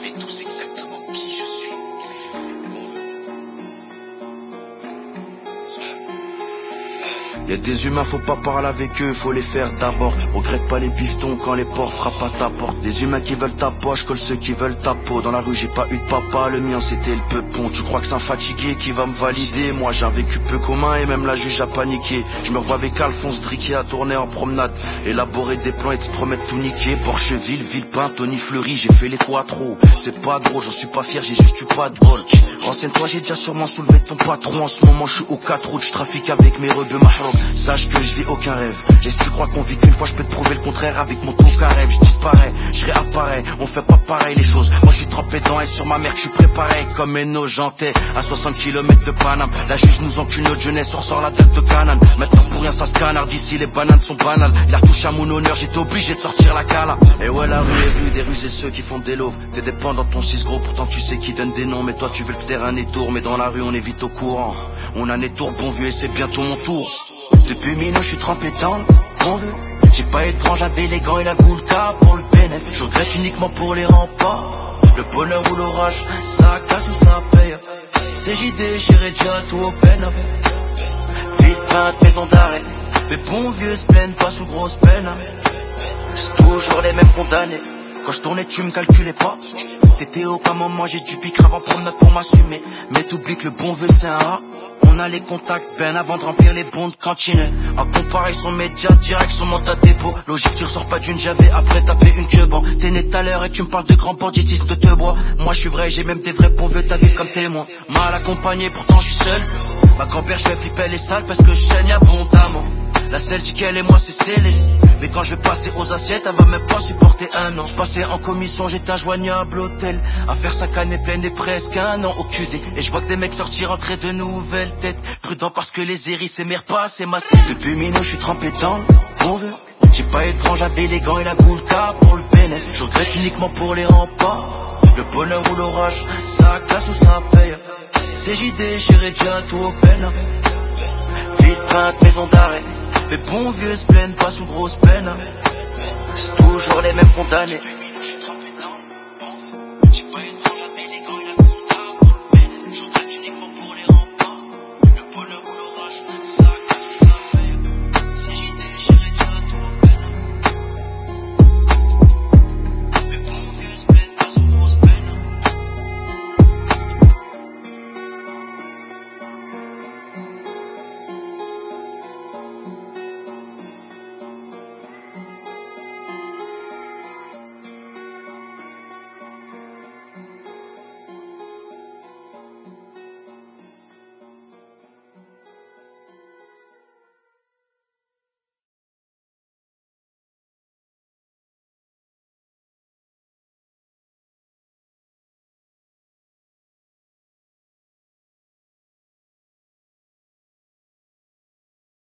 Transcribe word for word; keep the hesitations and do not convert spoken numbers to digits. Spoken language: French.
savez tous exactement qui je suis. Y'a des humains, faut pas parler avec eux, faut les faire d'abord. Regrette pas les pistons quand les porcs frappent à ta porte. Les humains qui veulent ta poche, colle ceux qui veulent ta peau. Dans la rue j'ai pas eu de papa, le mien c'était le peupon. Tu crois que c'est un fatigué qui va me valider? Moi j'ai un vécu peu commun et même la juge a paniqué. Je me revois avec Alphonse Driquet à tourner en promenade, élaborer des plans et te promettre tout niquer. Porcheville, Villepin, Tony Fleury, j'ai fait les quattros. C'est pas gros, j'en suis pas fier, j'ai juste eu pas de bol. Renseigne-toi, j'ai déjà sûrement soulevé ton patron. En ce moment je suis aux quatre routes, je trafique avec mes rebeux mahroum. Sache que je vis aucun rêve. Et si tu crois qu'on vit qu'une fois, je peux te prouver le contraire. Avec mon tout rêve, je disparais, je réapparais. On fait pas pareil les choses. Moi je suis trempé dedans et sur ma mère que je suis préparé. Comme Eno Jantais à soixante kilomètres de Paname. La juge nous encule notre jeunesse, on ressort la date de Canaan. Maintenant pour rien ça se canarde, d'ici les bananes sont banales. Il a retouché à mon honneur, j'étais obligé de sortir la cala. Et ouais, la rue est rue, des rusés ceux qui font des loaves. T'es dépendant de ton six gros, pourtant tu sais qui donne des noms. Mais toi tu veux que le terrain est tour. Mais dans la rue on est vite au courant. On a des tours bon vieux et c'est bientôt mon tour. Depuis minot, je suis trempé dans le bon vieux. J'ai pas eu de grand, j'avais les gants et la goulka pour le bénéf. Je regrette uniquement pour les remparts. Le bonheur ou l'orage, ça casse ou ça paye. C J D, j'irai déjà tout au peine. Ville peinte, maison d'arrêt. Mais bon vieux se plaignent pas sous grosse peine. C'est toujours les mêmes condamnés. Quand je tournais, tu me calculais pas. T'étais au pas moment, j'ai du pic avant promenade pour m'assumer. Mais t'oublies que le bon vieux c'est un A. On a les contacts ben avant de remplir les bons de cantine. En comparaison média, direction mon tas dépôt. Logique, tu ressors pas d'une j'avais après taper une queue. Bon, t'es né tout à l'heure et tu me parles de grands banditistes de te bois. Moi je suis vrai, j'ai même des vrais bons vieux, ta vie comme témoin. Mal accompagné, pourtant je suis seul. Ma grand-père, je vais flipper les salles parce que je saigne abondamment. La selle dit qu'elle et moi c'est scellé. Mais quand je vais passer aux assiettes, elle va même pas supporter un an. Je passais en commission, j'étais injoignable hôtel. À faire sa canne est pleine et presque un an au Q D. Et je vois que des mecs sortir rentrer de nouvelles têtes. Prudent parce que les hérisses et mères pas c'est massé. Depuis minot, je suis trempé dans le bon vieux. J'ai pas eu de grand, j'avais les gants et la goulka pour le bénéf. Je regrette uniquement pour les remparts. Le bonheur ou l'orage, ça casse ou ça paye. C J D, j'irai déjà tout au peine. Ville peinte, maison d'arrêt. Mais bon vieux se plaignent pas sous grosse peine. C'est toujours les mêmes condamnés. Depuis minot, je suis trempé